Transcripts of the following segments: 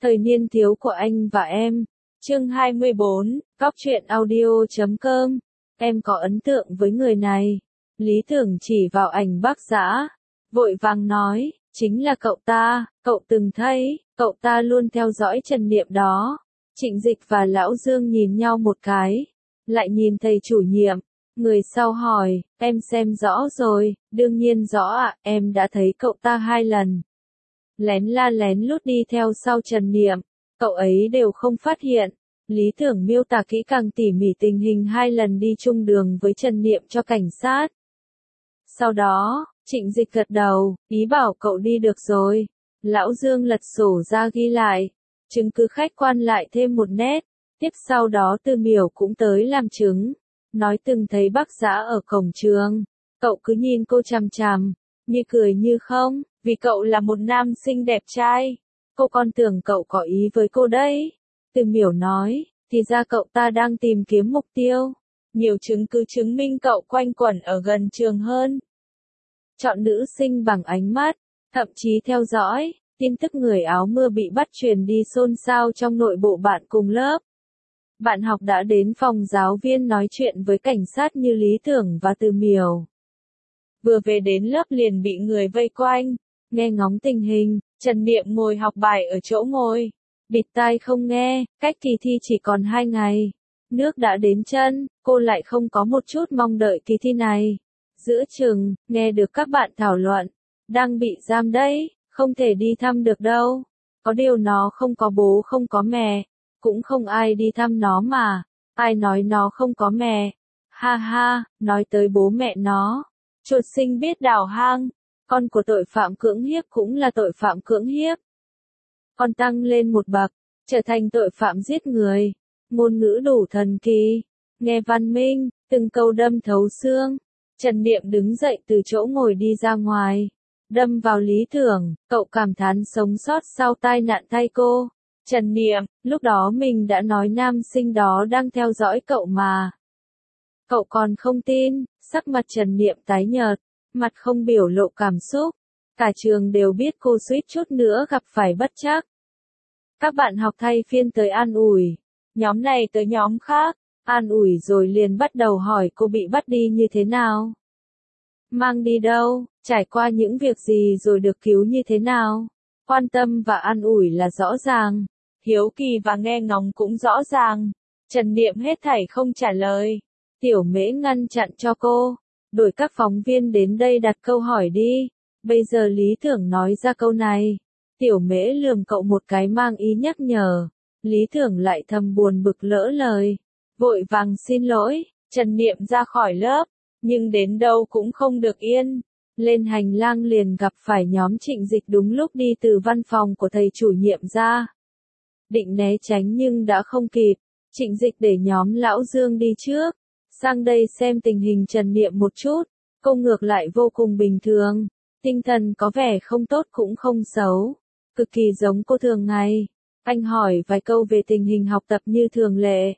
Thời niên thiếu của anh và em. Chương 24, Góc truyện audio.com. Em có ấn tượng với người này. Lý Tưởng chỉ vào ảnh Bác Dã, vội vàng nói, chính là cậu ta, cậu từng thấy, cậu ta luôn theo dõi Trần Niệm đó. Trịnh Dịch và Lão Dương nhìn nhau một cái, lại nhìn thầy chủ nhiệm. Người sau hỏi, em xem rõ rồi, đương nhiên rõ ạ, em đã thấy cậu ta 2 lần. Lén la lén lút đi theo sau Trần Niệm, cậu ấy đều không phát hiện. Lý Tưởng miêu tả kỹ càng tỉ mỉ tình hình 2 lần đi chung đường với Trần Niệm cho cảnh sát. Sau đó, Trịnh Dịch gật đầu, ý bảo cậu đi được rồi. Lão Dương lật sổ ra ghi lại, chứng cứ khách quan lại thêm một nét. Tiếp sau đó Tư Miểu cũng tới làm chứng, nói từng thấy Bác Dã ở cổng trường. Cậu cứ nhìn cô chằm chằm, như cười như không, vì cậu là một nam sinh đẹp trai. Cô còn tưởng cậu có ý với cô đấy. Tư Miểu nói, thì ra cậu ta đang tìm kiếm mục tiêu. Nhiều chứng cứ chứng minh cậu quanh quẩn ở gần trường hơn. Chọn nữ sinh bằng ánh mắt, thậm chí theo dõi. Tin tức người áo mưa bị bắt truyền đi xôn xao trong nội bộ bạn cùng lớp. Bạn học đã đến phòng giáo viên nói chuyện với cảnh sát như Lý Tưởng và Tư Miểu. Vừa về đến lớp liền bị người vây quanh. Nghe ngóng tình hình, Trần Niệm ngồi học bài ở chỗ ngồi. Bịt tai không nghe, cách kỳ thi chỉ còn 2 ngày. Nước đã đến chân, cô lại không có một chút mong đợi kỳ thi này. Giữa chừng, nghe được các bạn thảo luận. Đang bị giam đấy, không thể đi thăm được đâu. Có điều nó không có bố không có mẹ. Cũng không ai đi thăm nó mà. Ai nói nó không có mẹ. Ha ha, nói tới bố mẹ nó. Chuột sinh biết đào hang. Con của tội phạm cưỡng hiếp cũng là tội phạm cưỡng hiếp. Con tăng lên một bậc, trở thành tội phạm giết người. Ngôn ngữ đủ thần kỳ, nghe văn minh, từng câu đâm thấu xương. Trần Niệm đứng dậy từ chỗ ngồi đi ra ngoài, đâm vào Lý Tưởng, cậu cảm thán sống sót sau tai nạn thay cô. Trần Niệm, lúc đó mình đã nói nam sinh đó đang theo dõi cậu mà. Cậu còn không tin, sắc mặt Trần Niệm tái nhợt, mặt không biểu lộ cảm xúc. Cả trường đều biết cô suýt chút nữa gặp phải bất trắc. Các bạn học thay phiên tới an ủi. Nhóm này tới nhóm khác, an ủi rồi liền bắt đầu hỏi cô bị bắt đi như thế nào. Mang đi đâu, trải qua những việc gì rồi được cứu như thế nào. Quan tâm và an ủi là rõ ràng. Hiếu kỳ và nghe ngóng cũng rõ ràng. Trần Niệm hết thảy không trả lời. Tiểu Mễ ngăn chặn cho cô. Đổi các phóng viên đến đây đặt câu hỏi đi. Bây giờ Lý Tưởng nói ra câu này. Tiểu Mễ lườm cậu một cái mang ý nhắc nhở. Lý Tưởng lại thầm buồn bực lỡ lời. Vội vàng xin lỗi, Trần Niệm ra khỏi lớp. Nhưng đến đâu cũng không được yên. Lên hành lang liền gặp phải nhóm Trịnh Dịch đúng lúc đi từ văn phòng của thầy chủ nhiệm ra. Định né tránh nhưng đã không kịp. Trịnh Dịch để nhóm Lão Dương đi trước. Sang đây xem tình hình Trần Niệm một chút. Cô ngược lại vô cùng bình thường. Tinh thần có vẻ không tốt cũng không xấu. Cực kỳ giống cô thường ngày. Anh hỏi vài câu về tình hình học tập như thường lệ.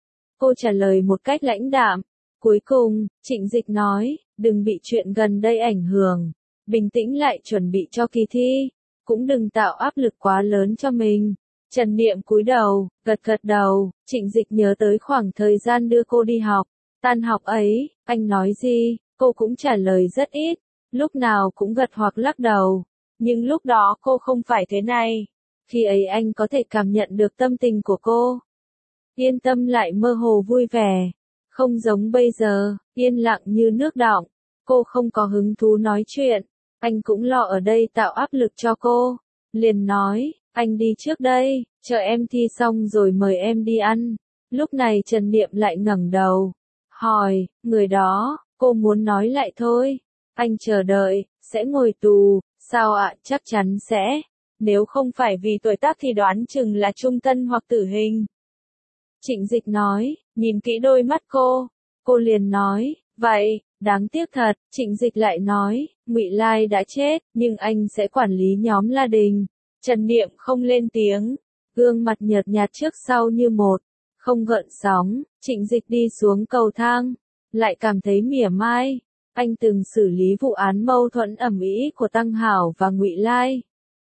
Cô trả lời một cách lãnh đạm. Cuối cùng, Trịnh Dịch nói, đừng bị chuyện gần đây ảnh hưởng. Bình tĩnh lại chuẩn bị cho kỳ thi. Cũng đừng tạo áp lực quá lớn cho mình. Trần Niệm cúi đầu, gật đầu. Trịnh Dịch nhớ tới khoảng thời gian đưa cô đi học. Tan học ấy, anh nói gì, cô cũng trả lời rất ít. Lúc nào cũng gật hoặc lắc đầu. Nhưng lúc đó cô không phải thế này. Khi ấy anh có thể cảm nhận được tâm tình của cô. Yên tâm lại mơ hồ vui vẻ. Không giống bây giờ, yên lặng như nước đọng. Cô không có hứng thú nói chuyện. Anh cũng lo ở đây tạo áp lực cho cô. Liền nói, anh đi trước đây, chờ em thi xong rồi mời em đi ăn. Lúc này Trần Niệm lại ngẩng đầu. Hỏi, người đó, cô muốn nói lại thôi. Anh chờ đợi, sẽ ngồi tù, sao ạ, chắc chắn sẽ. Nếu không phải vì tuổi tác thì đoán chừng là trung thân hoặc tử hình. Trịnh Dịch nói, nhìn kỹ đôi mắt cô liền nói, vậy, đáng tiếc thật. Trịnh Dịch lại nói, Ngụy Lai đã chết, nhưng anh sẽ quản lý nhóm La Đình. Trần Niệm không lên tiếng, gương mặt nhợt nhạt trước sau như một, không gợn sóng. Trịnh Dịch đi xuống cầu thang, lại cảm thấy mỉa mai. Anh từng xử lý vụ án mâu thuẫn ầm ĩ của Tăng Hảo và Ngụy Lai.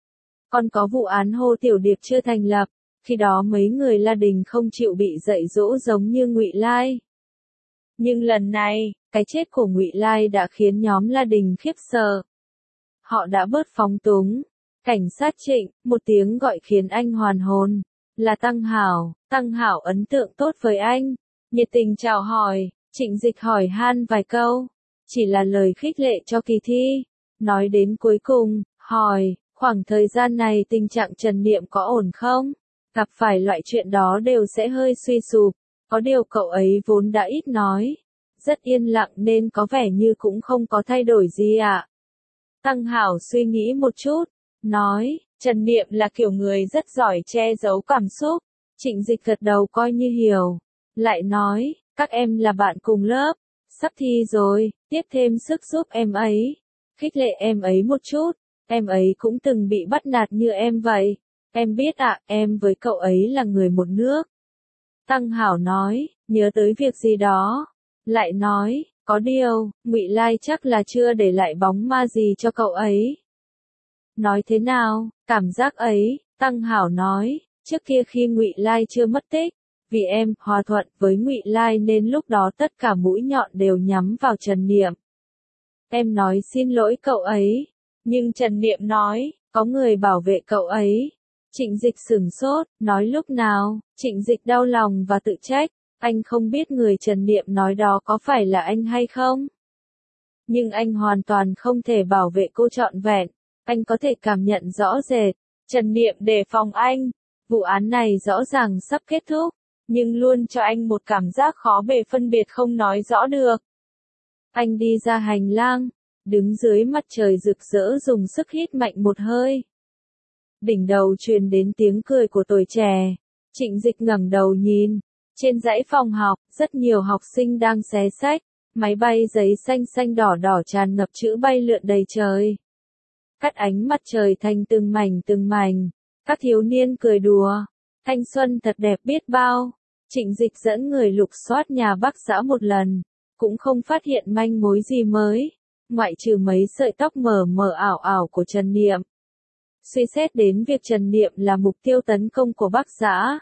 Còn có vụ án Hồ Tiểu Điệp chưa thành lập, khi đó mấy người La Đình không chịu bị dạy dỗ giống như Ngụy Lai. Nhưng lần này, cái chết của Ngụy Lai đã khiến nhóm La Đình khiếp sợ. Họ đã bớt phóng túng. Cảnh sát Trịnh, một tiếng gọi khiến anh hoàn hồn. Là Tăng Hảo. Tăng Hảo ấn tượng tốt với anh. Nhiệt tình chào hỏi. Trịnh Dịch hỏi han vài câu. Chỉ là lời khích lệ cho kỳ thi. Nói đến cuối cùng, hỏi, khoảng thời gian này tình trạng Trần Niệm có ổn không? Gặp phải loại chuyện đó đều sẽ hơi suy sụp. Có điều cậu ấy vốn đã ít nói. Rất yên lặng nên có vẻ như cũng không có thay đổi gì ạ. Tăng Hảo suy nghĩ một chút. Nói, Trần Niệm là kiểu người rất giỏi che giấu cảm xúc. Trịnh Dịch gật đầu coi như hiểu. Lại nói, các em là bạn cùng lớp. Sắp thi rồi, tiếp thêm sức giúp em ấy. Khích lệ em ấy một chút. Em ấy cũng từng bị bắt nạt như em vậy. Em biết ạ, em với cậu ấy là người một nước. Tăng Hảo nói, nhớ tới việc gì đó. Lại nói, có điều, Ngụy Lai chắc là chưa để lại bóng ma gì cho cậu ấy. Nói thế nào, cảm giác ấy, Tăng Hảo nói, trước kia khi Ngụy Lai chưa mất tích, vì em hòa thuận với Ngụy Lai nên lúc đó tất cả mũi nhọn đều nhắm vào Trần Niệm. Em nói xin lỗi cậu ấy, nhưng Trần Niệm nói, có người bảo vệ cậu ấy. Trịnh Dịch sửng sốt, nói lúc nào? Trịnh Dịch đau lòng và tự trách, anh không biết người Trần Niệm nói đó có phải là anh hay không? Nhưng anh hoàn toàn không thể bảo vệ cô trọn vẹn, anh có thể cảm nhận rõ rệt, Trần Niệm đề phòng anh. Vụ án này rõ ràng sắp kết thúc, nhưng luôn cho anh một cảm giác khó bề phân biệt không nói rõ được. Anh đi ra hành lang, đứng dưới mặt trời rực rỡ dùng sức hít mạnh một hơi. Đỉnh đầu truyền đến tiếng cười của tuổi trẻ. Trịnh Dịch ngẩng đầu nhìn. Trên dãy phòng học, rất nhiều học sinh đang xé sách. Máy bay giấy xanh xanh đỏ đỏ tràn ngập chữ bay lượn đầy trời. Cắt ánh mặt trời thành từng mảnh từng mảnh. Các thiếu niên cười đùa. Thanh xuân thật đẹp biết bao. Trịnh Dịch dẫn người lục soát nhà bác xã một lần. Cũng không phát hiện manh mối gì mới. Ngoại trừ mấy sợi tóc mờ mờ ảo ảo của Trần Niệm. Suy xét đến việc Trần Niệm là mục tiêu tấn công của bác xã.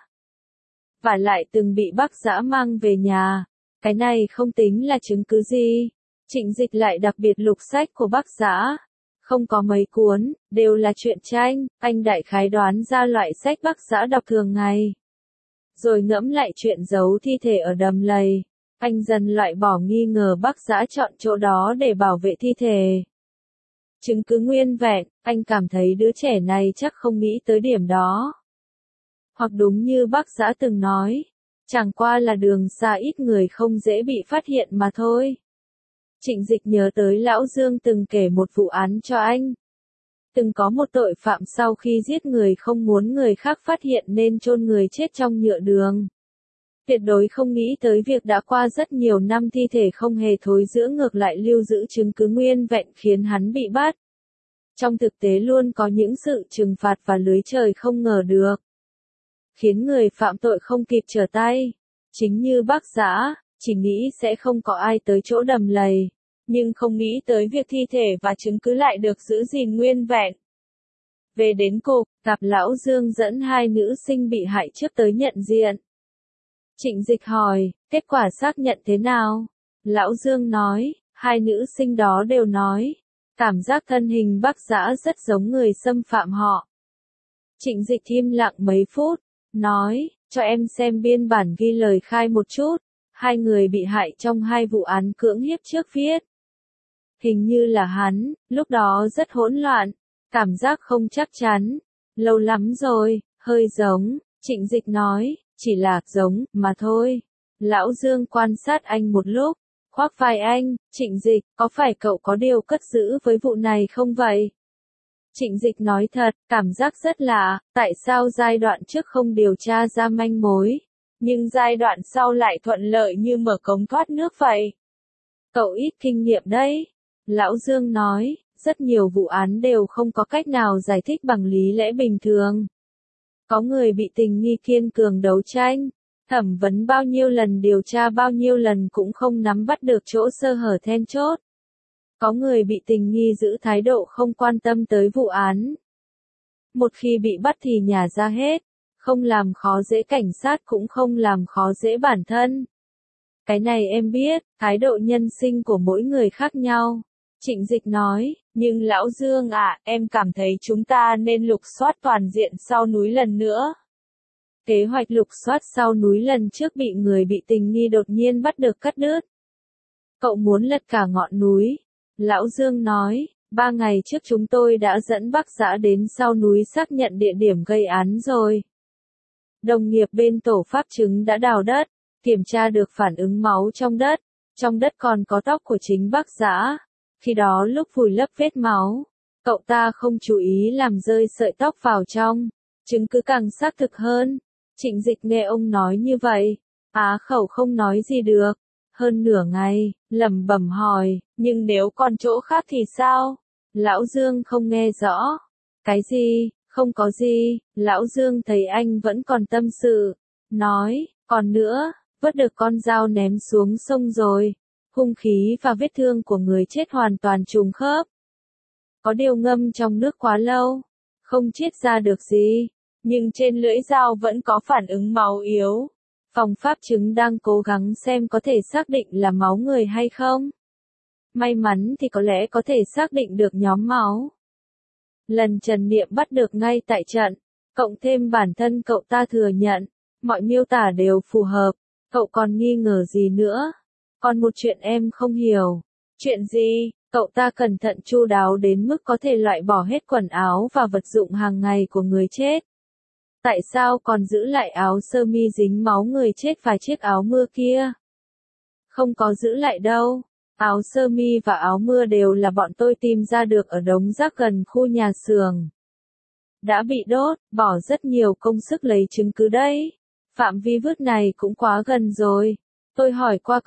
Và lại từng bị bác xã mang về nhà. Cái này không tính là chứng cứ gì. Trịnh Dịch lại đặc biệt lục sách của bác xã. Không có mấy cuốn, đều là truyện tranh. Anh đại khái đoán ra loại sách bác xã đọc thường ngày. Rồi ngẫm lại chuyện giấu thi thể ở đầm lầy. Anh dần loại bỏ nghi ngờ bác xã chọn chỗ đó để bảo vệ thi thể. Chứng cứ nguyên vẹn, anh cảm thấy đứa trẻ này chắc không nghĩ tới điểm đó. Hoặc đúng như bác xã từng nói, chẳng qua là đường xa ít người không dễ bị phát hiện mà thôi. Trịnh Dịch nhớ tới Lão Dương từng kể một vụ án cho anh. Từng có một tội phạm sau khi giết người không muốn người khác phát hiện nên chôn người chết trong nhựa đường. Tuyệt đối không nghĩ tới việc đã qua rất nhiều năm thi thể không hề thối rữa ngược lại lưu giữ chứng cứ nguyên vẹn khiến hắn bị bắt. Trong thực tế luôn có những sự trừng phạt và lưới trời không ngờ được. Khiến người phạm tội không kịp trở tay. Chính như bác xã, chỉ nghĩ sẽ không có ai tới chỗ đầm lầy. Nhưng không nghĩ tới việc thi thể và chứng cứ lại được giữ gìn nguyên vẹn. Về đến cục, gặp Lão Dương dẫn hai nữ sinh bị hại trước tới nhận diện. Trịnh Dịch hỏi, kết quả xác nhận thế nào? Lão Dương nói, hai nữ sinh đó đều nói, cảm giác thân hình bác xã rất giống người xâm phạm họ. Trịnh Dịch im lặng mấy phút, nói, cho em xem biên bản ghi lời khai một chút, hai người bị hại trong hai vụ án cưỡng hiếp trước viết. Hình như là hắn, lúc đó rất hỗn loạn, cảm giác không chắc chắn, lâu lắm rồi, hơi giống, Trịnh Dịch nói. Chỉ là giống, mà thôi. Lão Dương quan sát anh một lúc, khoác vai anh, Trịnh Dịch, có phải cậu có điều cất giữ với vụ này không vậy? Trịnh Dịch nói thật, cảm giác rất lạ, tại sao giai đoạn trước không điều tra ra manh mối, nhưng giai đoạn sau lại thuận lợi như mở cống thoát nước vậy? Cậu ít kinh nghiệm đấy. Lão Dương nói, rất nhiều vụ án đều không có cách nào giải thích bằng lý lẽ bình thường. Có người bị tình nghi kiên cường đấu tranh, thẩm vấn bao nhiêu lần điều tra bao nhiêu lần cũng không nắm bắt được chỗ sơ hở then chốt. Có người bị tình nghi giữ thái độ không quan tâm tới vụ án. một khi bị bắt thì nhả ra hết, không làm khó dễ cảnh sát cũng không làm khó dễ bản thân. Cái này em biết, thái độ nhân sinh của mỗi người khác nhau. Trịnh Dịch nói, nhưng Lão Dương ạ, em cảm thấy chúng ta nên lục soát toàn diện sau núi lần nữa. Kế hoạch lục soát sau núi lần trước bị người bị tình nghi đột nhiên bắt được cắt đứt. Cậu muốn lật cả ngọn núi. Lão Dương nói, 3 ngày trước chúng tôi đã dẫn bác xã đến sau núi xác nhận địa điểm gây án rồi. Đồng nghiệp bên tổ pháp chứng đã đào đất, kiểm tra được phản ứng máu trong đất còn có tóc của chính bác xã. Khi đó lúc vùi lấp vết máu, cậu ta không chú ý làm rơi sợi tóc vào trong, chứng cứ càng xác thực hơn. Trịnh Dịch nghe ông nói như vậy, á khẩu không nói gì được. Hơn nửa ngày, lẩm bẩm hỏi, nhưng nếu còn chỗ khác thì sao? Lão Dương không nghe rõ. Cái gì? Không có gì. Lão Dương thấy anh vẫn còn tâm sự, nói, còn nữa, vớt được con dao ném xuống sông rồi. Hung khí và vết thương của người chết hoàn toàn trùng khớp. Có điều ngâm trong nước quá lâu, không chiết ra được gì, nhưng trên lưỡi dao vẫn có phản ứng máu yếu. Phòng pháp chứng đang cố gắng xem có thể xác định là máu người hay không. May mắn thì có lẽ có thể xác định được nhóm máu. Lần Trần Niệm bắt được ngay tại trận, cộng thêm bản thân cậu ta thừa nhận, mọi miêu tả đều phù hợp, cậu còn nghi ngờ gì nữa? Còn một chuyện em không hiểu. Chuyện gì? Cậu ta cẩn thận chu đáo đến mức có thể loại bỏ hết quần áo và vật dụng hàng ngày của người chết. Tại sao còn giữ lại áo sơ mi dính máu người chết và chiếc áo mưa kia? Không có giữ lại đâu. Áo sơ mi và áo mưa đều là bọn tôi tìm ra được ở đống rác gần khu nhà xưởng. Đã bị đốt, bỏ rất nhiều công sức lấy chứng cứ đấy. Phạm vi vứt này cũng quá gần rồi. Tôi hỏi qua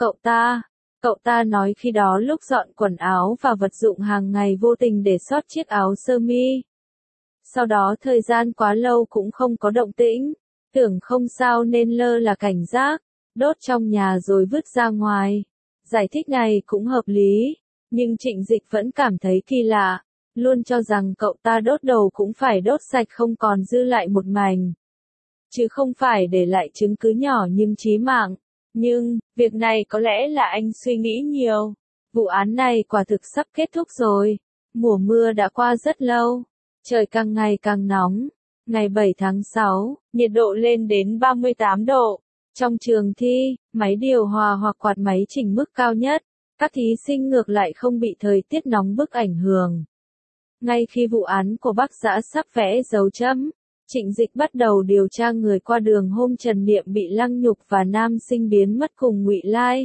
cậu ta nói khi đó lúc dọn quần áo và vật dụng hàng ngày vô tình để sót chiếc áo sơ mi. Sau đó thời gian quá lâu cũng không có động tĩnh, tưởng không sao nên lơ là cảnh giác, đốt trong nhà rồi vứt ra ngoài. Giải thích này cũng hợp lý, nhưng Trịnh Dịch vẫn cảm thấy kỳ lạ, luôn cho rằng cậu ta đốt đầu cũng phải đốt sạch không còn dư lại một mảnh. Chứ không phải để lại chứng cứ nhỏ nhưng chí mạng. Nhưng, việc này có lẽ là anh suy nghĩ nhiều. Vụ án này quả thực sắp kết thúc rồi. Mùa mưa đã qua rất lâu. Trời càng ngày càng nóng. Ngày 7 tháng 6, nhiệt độ lên đến 38 độ. Trong trường thi, máy điều hòa hoặc quạt máy chỉnh mức cao nhất. Các thí sinh ngược lại không bị thời tiết nóng bức ảnh hưởng. Ngay khi vụ án của bác Dã sắp vẽ dấu chấm, Trịnh Dịch bắt đầu điều tra người qua đường hôm Trần Niệm bị lăng nhục và nam sinh biến mất cùng Ngụy Lai.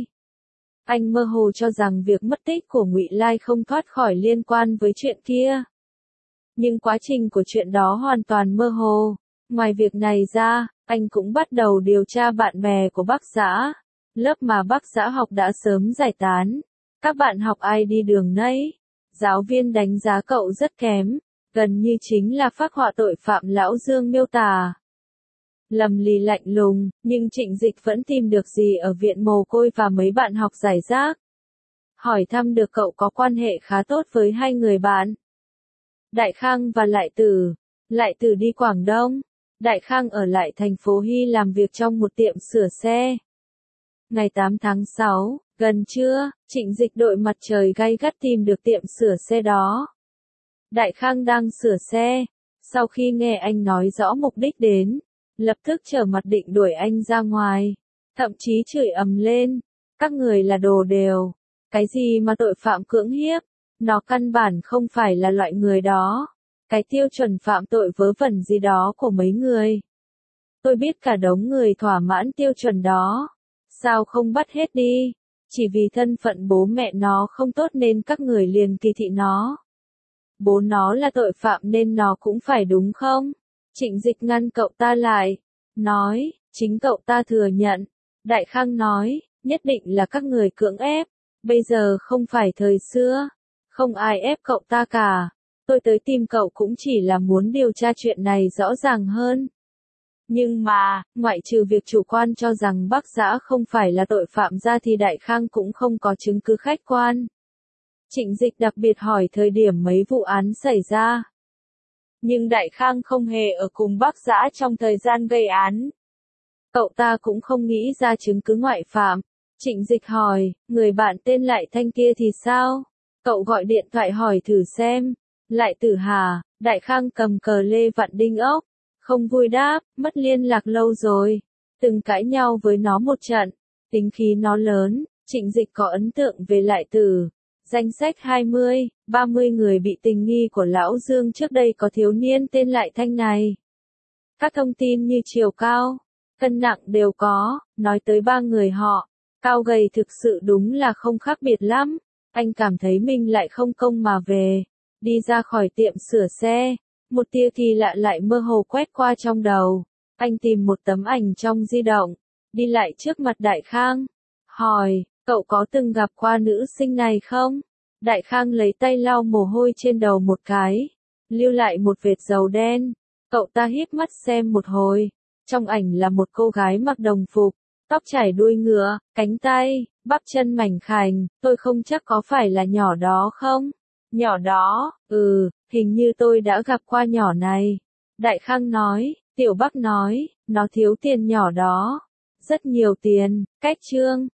Anh mơ hồ cho rằng việc mất tích của Ngụy Lai không thoát khỏi liên quan với chuyện kia. Nhưng quá trình của chuyện đó hoàn toàn mơ hồ. Ngoài việc này ra, anh cũng bắt đầu điều tra bạn bè của bác Dã. Lớp mà bác Dã học đã sớm giải tán. Các bạn học ai đi đường nấy. Giáo viên đánh giá cậu rất kém. Gần như chính là phác họa tội phạm Lão Dương miêu tả. Lầm lì lạnh lùng, nhưng Trịnh Dịch vẫn tìm được gì ở viện mồ côi và mấy bạn học giải rác. Hỏi thăm được cậu có quan hệ khá tốt với hai người bạn. Đại Khang và Lại Tử. Lại Tử đi Quảng Đông. Đại Khang ở lại thành phố Hy làm việc trong một tiệm sửa xe. Ngày 8 tháng 6, gần trưa, Trịnh Dịch đội mặt trời gay gắt tìm được tiệm sửa xe đó. Đại Khang đang sửa xe. Sau khi nghe anh nói rõ mục đích đến, lập tức trở mặt định đuổi anh ra ngoài. Thậm chí chửi ầm lên. Các người là đồ đều. Cái gì mà tội phạm cưỡng hiếp? Nó căn bản không phải là loại người đó. Cái tiêu chuẩn phạm tội vớ vẩn gì đó của mấy người. Tôi biết cả đống người thỏa mãn tiêu chuẩn đó. Sao không bắt hết đi? Chỉ vì thân phận bố mẹ nó không tốt nên các người liền kỳ thị nó. Bố nó là tội phạm nên nó cũng phải đúng không? Trịnh Dịch ngăn cậu ta lại. Nói, chính cậu ta thừa nhận. Đại Khang nói, nhất định là các người cưỡng ép. Bây giờ không phải thời xưa. Không ai ép cậu ta cả. Tôi tới tìm cậu cũng chỉ là muốn điều tra chuyện này rõ ràng hơn. Nhưng mà, ngoại trừ việc chủ quan cho rằng bác Dã không phải là tội phạm ra thì Đại Khang cũng không có chứng cứ khách quan. Trịnh Dịch đặc biệt hỏi thời điểm mấy vụ án xảy ra. Nhưng Đại Khang không hề ở cùng Bắc Dã trong thời gian gây án. Cậu ta cũng không nghĩ ra chứng cứ ngoại phạm. Trịnh Dịch hỏi, người bạn tên Lại Thanh kia thì sao? Cậu gọi điện thoại hỏi thử xem. Lại Tử hả? Đại Khang cầm cờ lê vặn đinh ốc. Không vui đáp, mất liên lạc lâu rồi. Từng cãi nhau với nó một trận. Tính khí nó lớn. Trịnh Dịch có ấn tượng về Lại Tử. Danh sách 20, 30 người bị tình nghi của Lão Dương trước đây có thiếu niên tên Lại Thanh này. Các thông tin như chiều cao, cân nặng đều có, nói tới 3 người họ. Cao gầy thực sự đúng là không khác biệt lắm. Anh cảm thấy mình lại không công mà về. Đi ra khỏi tiệm sửa xe. Một tia kỳ lạ lại mơ hồ quét qua trong đầu. Anh tìm một tấm ảnh trong di động. Đi lại trước mặt Đại Khang. Hỏi, cậu có từng gặp qua nữ sinh này không? Đại Khang lấy tay lau mồ hôi trên đầu một cái. Lưu lại một vệt dầu đen. Cậu ta híp mắt xem một hồi. Trong ảnh là một cô gái mặc đồng phục. Tóc chải đuôi ngựa, cánh tay, bắp chân mảnh khảnh, tôi không chắc có phải là nhỏ đó không? Nhỏ đó, hình như tôi đã gặp qua nhỏ này. Đại Khang nói, Tiểu Bắc nói, nó thiếu tiền nhỏ đó. Rất nhiều tiền, cách chương.